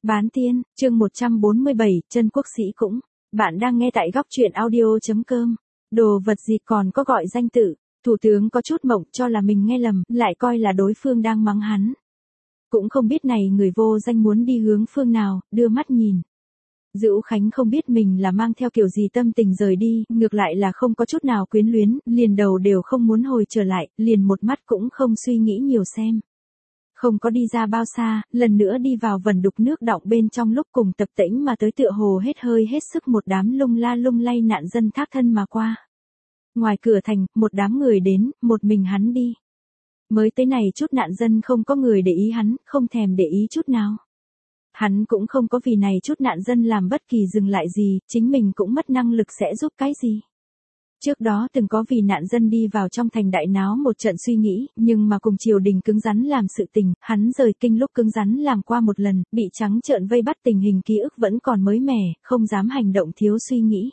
Bán tiên, chương 147, chân quốc sĩ cũng. Bạn đang nghe tại góc truyện audio.com. Đồ vật gì còn có gọi danh tự, thủ tướng có chút mộng cho là mình nghe lầm, lại coi là đối phương đang mắng hắn. Cũng không biết này người vô danh muốn đi hướng phương nào, đưa mắt nhìn. Dữu Khánh không biết mình là mang theo kiểu gì tâm tình rời đi, ngược lại là không có chút nào quyến luyến, liền đầu đều không muốn hồi trở lại, liền một mắt cũng không suy nghĩ nhiều xem. Không có đi ra bao xa, lần nữa đi vào vần đục nước đọng bên trong lúc cùng tập tễnh mà tới tựa hồ hết hơi hết sức một đám lung la lung lay nạn dân thác thân mà qua. Ngoài cửa thành, một đám người đến, một mình hắn đi. Mới tới này chút nạn dân không có người để ý hắn, không thèm để ý chút nào. Hắn cũng không có vì này chút nạn dân làm bất kỳ dừng lại gì, chính mình cũng mất năng lực sẽ giúp cái gì. Trước đó từng có vì nạn dân đi vào trong thành đại náo một trận suy nghĩ, nhưng mà cùng triều đình cứng rắn làm sự tình, hắn rời kinh lúc cứng rắn làm qua một lần, bị trắng trợn vây bắt tình hình ký ức vẫn còn mới mẻ, không dám hành động thiếu suy nghĩ.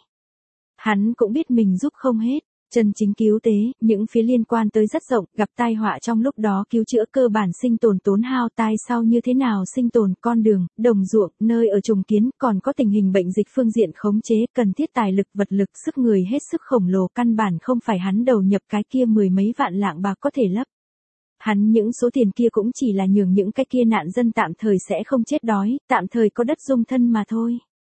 Hắn cũng biết mình giúp không hết. Chân chính cứu tế, những phía liên quan tới rất rộng, gặp tai họa trong lúc đó cứu chữa cơ bản sinh tồn tốn hao tai sau như thế nào sinh tồn, con đường, đồng ruộng, nơi ở trùng kiến, còn có tình hình bệnh dịch phương diện khống chế, cần thiết tài lực vật lực sức người hết sức khổng lồ căn bản không phải hắn đầu nhập cái kia mười mấy vạn lạng bạc có thể lấp. Hắn những số tiền kia cũng chỉ là nhường những cái kia nạn dân tạm thời sẽ không chết đói, tạm thời có đất dung thân mà thôi.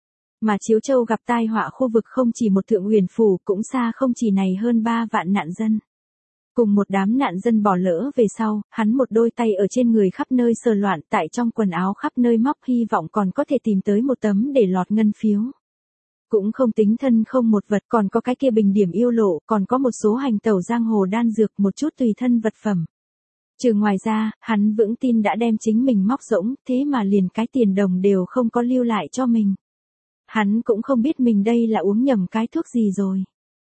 Mà Chiếu Châu gặp tai họa khu vực không chỉ một Thượng Huyền phủ, cũng xa không chỉ này hơn 3 vạn nạn dân. Cùng một đám nạn dân bỏ lỡ về sau, hắn một đôi tay ở trên người khắp nơi sờ loạn, tại trong quần áo khắp nơi móc hy vọng còn có thể tìm tới một tấm để lọt ngân phiếu. Cũng không tính thân không một vật, còn có cái kia bình điểm yêu lộ, còn có một số hành tẩu giang hồ đan dược, một chút tùy thân vật phẩm. Trừ ngoài ra, hắn vững tin đã đem chính mình móc rỗng, thế mà liền cái tiền đồng đều không có lưu lại cho mình. Hắn cũng không biết mình đây là uống nhầm cái thuốc gì rồi.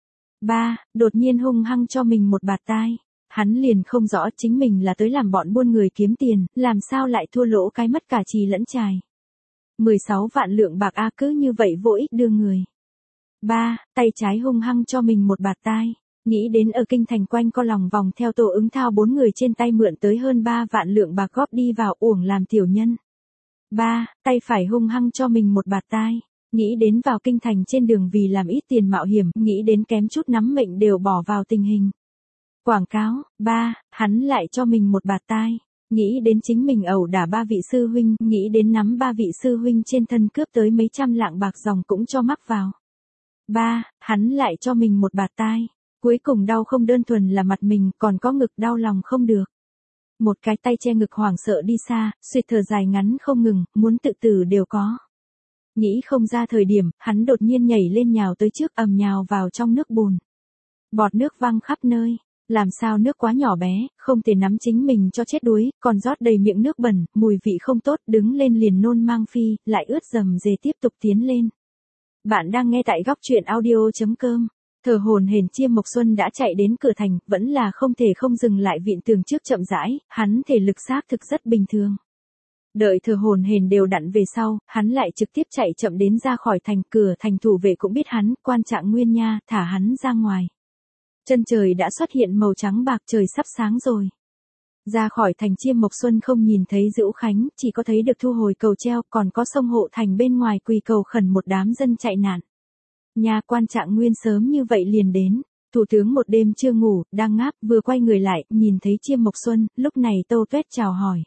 Đột nhiên hung hăng cho mình một bạt tai. Hắn liền không rõ chính mình là tới làm bọn buôn người kiếm tiền, làm sao lại thua lỗ cái mất cả trì lẫn trài. 16 vạn lượng bạc cứ như vậy vô ích đưa người. Tay trái hung hăng cho mình một bạt tai. Nghĩ đến ở kinh thành quanh co lòng vòng theo Tô Ứng Thao 4 người trên tay mượn tới hơn 3 vạn lượng bạc góp đi vào uổng làm tiểu nhân. Tay phải hung hăng cho mình một bạt tai. Nghĩ đến vào kinh thành trên đường vì làm ít tiền mạo hiểm, nghĩ đến kém chút nắm mệnh đều bỏ vào tình hình. Quảng cáo, hắn lại cho mình một bạt tai. Nghĩ đến chính mình ẩu đả 3 vị sư huynh, nghĩ đến nắm 3 vị sư huynh trên thân cướp tới mấy trăm lạng bạc dòng cũng cho mắc vào. Hắn lại cho mình một bạt tai. Cuối cùng đau không đơn thuần là mặt mình, còn có ngực đau lòng không được. Một cái tay che ngực hoảng sợ đi xa, suýt thở dài ngắn không ngừng, muốn tự tử đều có. Nghĩ không ra thời điểm, hắn đột nhiên nhảy lên nhào tới trước ầm nhào vào trong nước bùn. Bọt nước văng khắp nơi, làm sao nước quá nhỏ bé, không thể nắm chính mình cho chết đuối, còn rót đầy miệng nước bẩn, mùi vị không tốt, đứng lên liền nôn mang phi, lại ướt dầm dề tiếp tục tiến lên. Bạn đang nghe tại góc truyện audio.com. Thở hổn hển Chiêm Mộc Xuân đã chạy đến cửa thành, vẫn là không thể không dừng lại viện tường trước chậm rãi, hắn thể lực xác thực rất bình thường. Đợi thở hổn hển đều đặn về sau, hắn lại trực tiếp chạy chậm đến ra khỏi thành, cửa thành thủ vệ cũng biết hắn, quan trạng Nguyên Nha, thả hắn ra ngoài. Chân trời đã xuất hiện màu trắng bạc, trời sắp sáng rồi. Ra khỏi thành Chiêm Mộc Xuân không nhìn thấy Dữu Khánh, chỉ có thấy được thu hồi cầu treo, còn có sông Hộ Thành bên ngoài quỳ cầu khẩn một đám dân chạy nạn. Nhà quan trạng Nguyên sớm như vậy liền đến. Thủ tướng một đêm chưa ngủ, đang ngáp, vừa quay người lại, nhìn thấy Chiêm Mộc Xuân, lúc này Tô Tuét chào hỏi.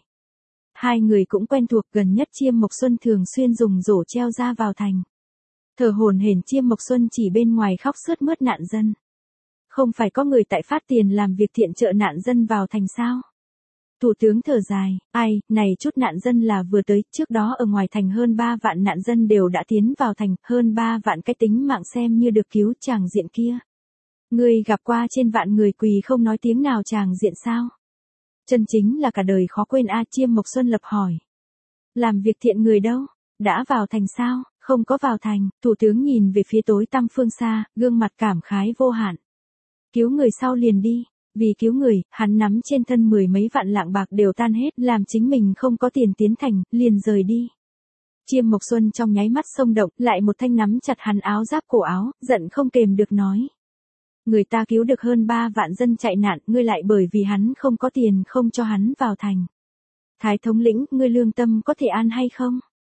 Hai người cũng quen thuộc, gần nhất Chiêm Mộc Xuân thường xuyên dùng rổ treo ra vào thành. Thở hổn hển Chiêm Mộc Xuân chỉ bên ngoài khóc sướt mướt nạn dân. Không phải có người tại phát tiền làm việc thiện trợ nạn dân vào thành sao? Thủ tướng thở dài, này chút nạn dân là vừa tới, trước đó ở ngoài thành hơn 3 vạn nạn dân đều đã tiến vào thành, hơn 3 vạn cái tính mạng xem như được cứu chàng diện kia. Người gặp qua trên vạn người quỳ không nói tiếng nào chàng diện sao? Chân chính là cả đời khó quên Chiêm Mộc Xuân lập hỏi. Làm việc thiện người đâu? Đã vào thành sao? Không có vào thành. Thủ tướng nhìn về phía tối tăm phương xa, gương mặt cảm khái vô hạn. Cứu người sau liền đi. Vì cứu người, hắn nắm trên thân 10 mấy vạn lạng bạc đều tan hết, làm chính mình không có tiền tiến thành, liền rời đi. Chiêm Mộc Xuân trong nháy mắt xông động, lại một thanh nắm chặt hắn áo giáp cổ áo, giận không kềm được nói. Người ta cứu được hơn 3 vạn dân chạy nạn, ngươi lại bởi vì hắn không có tiền không cho hắn vào thành. Thái thống lĩnh, ngươi lương tâm có thể an hay không?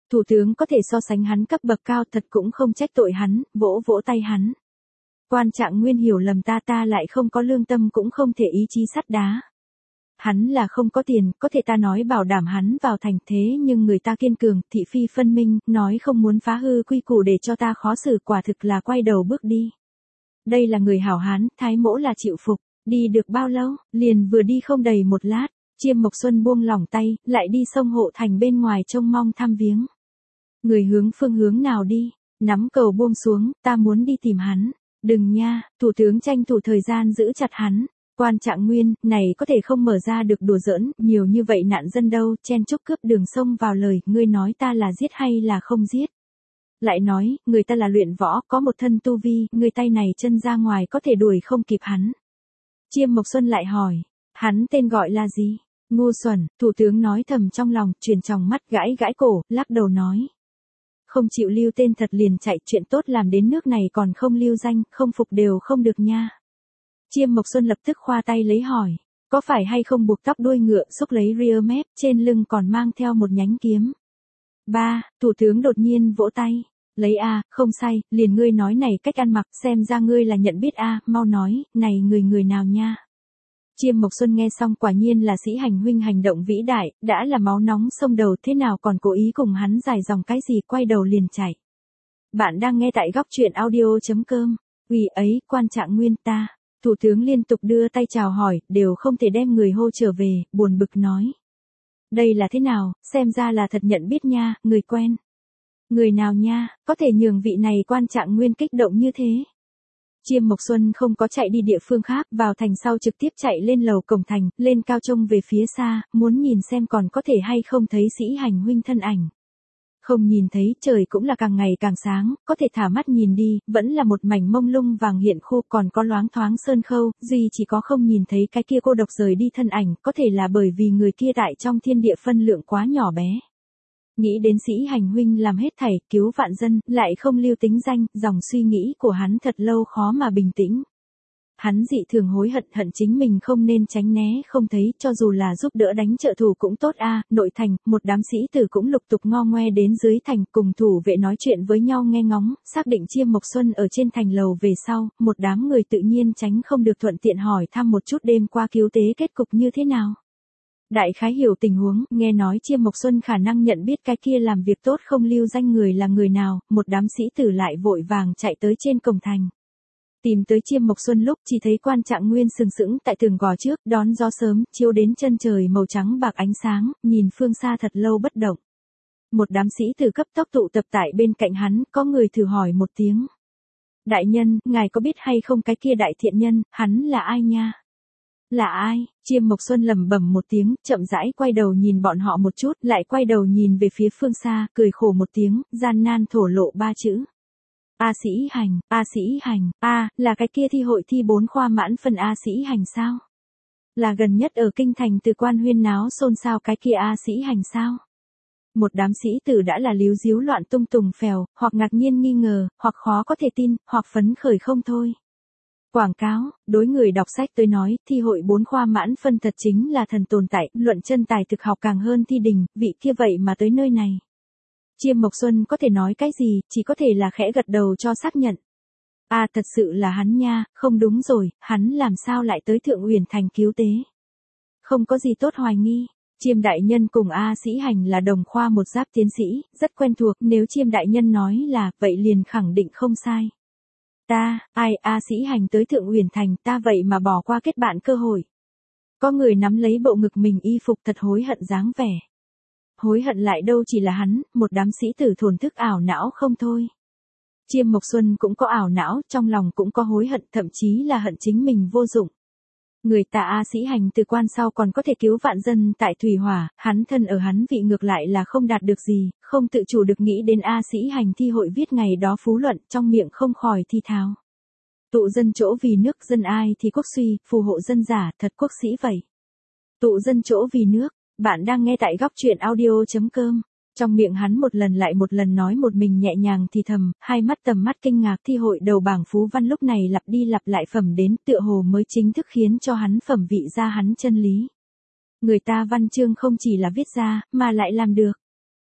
Thủ tướng có thể so sánh hắn cấp bậc cao thật cũng không trách tội hắn, vỗ vỗ tay hắn. Quan Trạng Nguyên hiểu lầm ta lại không có lương tâm cũng không thể ý chí sắt đá. Hắn là không có tiền, có thể ta nói bảo đảm hắn vào thành thế nhưng người ta kiên cường, thị phi phân minh, nói không muốn phá hư quy củ để cho ta khó xử quả thực là quay đầu bước đi. Đây là người hảo hán, Thái Mỗ là chịu phục, đi được bao lâu, liền vừa đi không đầy một lát, Chiêm Mộc Xuân buông lỏng tay, lại đi sông Hộ Thành bên ngoài trông mong thăm viếng. Người hướng phương hướng nào đi, nắm cầu buông xuống, ta muốn đi tìm hắn. Đừng nha, thủ tướng tranh thủ thời gian giữ chặt hắn. Quan Trạng Nguyên, này có thể không mở ra được đùa giỡn, nhiều như vậy nạn dân đâu, chen chúc cướp đường sông vào lời, ngươi nói ta là giết hay là không giết. Lại nói, người ta là luyện võ, có một thân tu vi, người tay này chân ra ngoài có thể đuổi không kịp hắn. Chiêm Mộc Xuân lại hỏi, hắn tên gọi là gì? Ngu xuẩn, thủ tướng nói thầm trong lòng, chuyển tròng mắt gãi gãi cổ, lắc đầu nói. Không chịu lưu tên thật liền chạy, chuyện tốt làm đến nước này còn không lưu danh, không phục đều không được nha. Chiêm Mộc Xuân lập tức khoa tay lấy hỏi, có phải hay không buộc tóc đuôi ngựa, xúc lấy rear mép, trên lưng còn mang theo một nhánh kiếm. Thủ tướng đột nhiên vỗ tay, lấy không sai, liền ngươi nói này cách ăn mặc, xem ra ngươi là nhận biết mau nói, này người nào nha. Chiêm Mộc Xuân nghe xong quả nhiên là Sĩ Hành huynh hành động vĩ đại, đã là máu nóng sông đầu thế nào còn cố ý cùng hắn dài dòng cái gì, quay đầu liền chạy. Bạn đang nghe tại góc truyện audio.com, ủy ấy, Quan Trạng Nguyên ta. Thủ tướng liên tục đưa tay chào hỏi, đều không thể đem người hô trở về, buồn bực nói. Đây là thế nào, xem ra là thật nhận biết nha, người quen. Người nào nha, có thể nhường vị này Quan Trạng Nguyên kích động như thế. Chiêm Mộc Xuân không có chạy đi địa phương khác, vào thành sau trực tiếp chạy lên lầu cổng thành, lên cao trông về phía xa, muốn nhìn xem còn có thể hay không thấy Sĩ Hành huynh thân ảnh. Không nhìn thấy, trời cũng là càng ngày càng sáng, có thể thả mắt nhìn đi, vẫn là một mảnh mông lung vàng hiện khô, còn có loáng thoáng sơn khâu, duy chỉ có không nhìn thấy cái kia cô độc rời đi thân ảnh, có thể là bởi vì người kia tại trong thiên địa phân lượng quá nhỏ bé. Nghĩ đến Sĩ Hành huynh làm hết thảy, cứu vạn dân, lại không lưu tính danh, dòng suy nghĩ của hắn thật lâu khó mà bình tĩnh. Hắn dị thường hối hận chính mình không nên tránh né không thấy, cho dù là giúp đỡ đánh trợ thủ cũng tốt nội thành, một đám sĩ tử cũng lục tục ngo ngoe đến dưới thành, cùng thủ vệ nói chuyện với nhau nghe ngóng, xác định Chiêm Mộc Xuân ở trên thành lầu về sau, một đám người tự nhiên tránh không được thuận tiện hỏi thăm một chút đêm qua cứu tế kết cục như thế nào. Đại khái hiểu tình huống, nghe nói Chiêm Mộc Xuân khả năng nhận biết cái kia làm việc tốt không lưu danh người là người nào, một đám sĩ tử lại vội vàng chạy tới trên cổng thành. Tìm tới Chiêm Mộc Xuân lúc chỉ thấy Quan Trạng Nguyên sừng sững tại tường gò trước, đón gió sớm, chiếu đến chân trời màu trắng bạc ánh sáng, nhìn phương xa thật lâu bất động. Một đám sĩ tử cấp tốc tụ tập tại bên cạnh hắn, có người thử hỏi một tiếng. Đại nhân, ngài có biết hay không cái kia đại thiện nhân, hắn là ai nha? Là ai? Chiêm Mộc Xuân lẩm bẩm một tiếng, chậm rãi quay đầu nhìn bọn họ một chút, lại quay đầu nhìn về phía phương xa, cười khổ một tiếng, gian nan thổ lộ ba chữ. Sĩ Hành, là cái kia thi hội thi 4 khoa mãn phân Sĩ Hành sao? Là gần nhất ở kinh thành từ quan huyên náo xôn xao cái kia Sĩ Hành sao? Một đám sĩ tử đã là líu díu loạn tung tùng phèo, hoặc ngạc nhiên nghi ngờ, hoặc khó có thể tin, hoặc phấn khởi không thôi. Quảng cáo, đối người đọc sách tới nói, thi hội 4 khoa mãn phân thật chính là thần tồn tại, luận chân tài thực học càng hơn thi đình, vị kia vậy mà tới nơi này. Chiêm Mộc Xuân có thể nói cái gì, chỉ có thể là khẽ gật đầu cho xác nhận. Thật sự là hắn nha, không đúng rồi, hắn làm sao lại tới Thượng Uyển Thành cứu tế. Không có gì tốt hoài nghi, Chiêm đại nhân cùng Sĩ Hành là đồng khoa một giáp tiến sĩ, rất quen thuộc, nếu Chiêm đại nhân nói là, vậy liền khẳng định không sai. Sĩ Hành tới Thượng Uyển Thành, ta vậy mà bỏ qua kết bạn cơ hội. Có người nắm lấy bộ ngực mình y phục thật hối hận dáng vẻ. Hối hận lại đâu chỉ là hắn, một đám sĩ tử thổn thức ảo não không thôi. Chiêm Mộc Xuân cũng có ảo não, trong lòng cũng có hối hận, thậm chí là hận chính mình vô dụng. Người ta Sĩ Hành từ quan sau còn có thể cứu vạn dân tại thủy hỏa, hắn thân ở hắn vị ngược lại là không đạt được gì, không tự chủ được nghĩ đến Sĩ Hành thi hội viết ngày đó phú luận, trong miệng không khỏi thi tháo. Tụ dân chỗ vì nước, dân ai thì quốc suy, phù hộ dân giả, thật quốc sĩ vậy. Tụ dân chỗ vì nước. Bạn đang nghe tại góc truyện audio.com. Trong miệng hắn một lần lại một lần nói một mình nhẹ nhàng thì thầm, hai mắt tầm mắt kinh ngạc thi hội đầu bảng phú văn lúc này lặp đi lặp lại phẩm đến tựa hồ mới chính thức khiến cho hắn phẩm vị ra hắn chân lý. Người ta văn chương không chỉ là viết ra, mà lại làm được.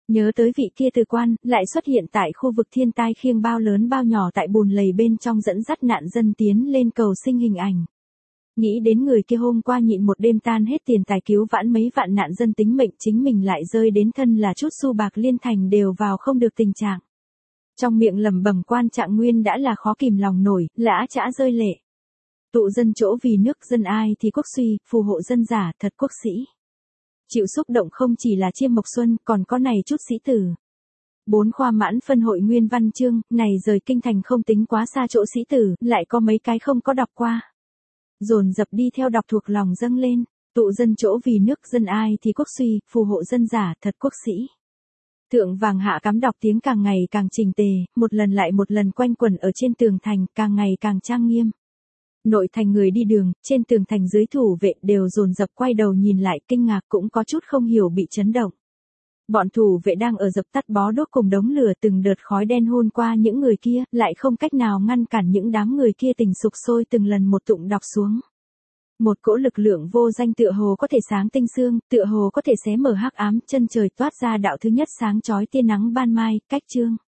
Nhớ tới vị kia từ quan, lại xuất hiện tại khu vực thiên tai khiêng bao lớn bao nhỏ tại bùn lầy bên trong dẫn dắt nạn dân tiến lên cầu sinh hình ảnh. Nghĩ đến người kia hôm qua nhịn một đêm tan hết tiền tài cứu vãn mấy vạn nạn dân tính mệnh, chính mình lại rơi đến thân là chút xu bạc liên thành đều vào không được tình trạng. Trong miệng lẩm bẩm Quan Trạng Nguyên đã là khó kìm lòng nổi, lã chã rơi lệ. Tụ dân chỗ vì nước dân ai thì quốc suy, phù hộ dân giả, thật quốc sĩ. Chịu xúc động không chỉ là Chiêm Mộc Xuân, còn có này chút sĩ tử. 4 khoa mãn phân hội nguyên văn chương, này rời kinh thành không tính quá xa chỗ sĩ tử, lại có mấy cái không có đọc qua. Dồn dập đi theo đọc thuộc lòng dâng lên, tụ dân chỗ vì nước dân ai thì quốc suy, phù hộ dân giả, thật quốc sĩ. Thượng vàng hạ cắm đọc tiếng càng ngày càng trình tề, một lần lại một lần quanh quẩn ở trên tường thành, càng ngày càng trang nghiêm. Nội thành người đi đường, trên tường thành dưới thủ vệ đều dồn dập quay đầu nhìn lại, kinh ngạc cũng có chút không hiểu bị chấn động. Bọn thủ vệ đang ở dập tắt bó đốt cùng đống lửa, từng đợt khói đen hôn qua những người kia, lại không cách nào ngăn cản những đám người kia tình sục sôi từng lần một tụng đọc xuống. Một cỗ lực lượng vô danh tựa hồ có thể sáng tinh xương, tựa hồ có thể xé mở hắc ám, chân trời toát ra đạo thứ nhất sáng chói tia nắng ban mai, cách chương.